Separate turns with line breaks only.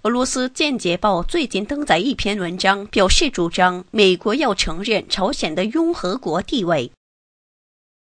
俄罗斯间谍报最近登载一篇文章，表示主张美国要承认朝鲜的拥核国地位。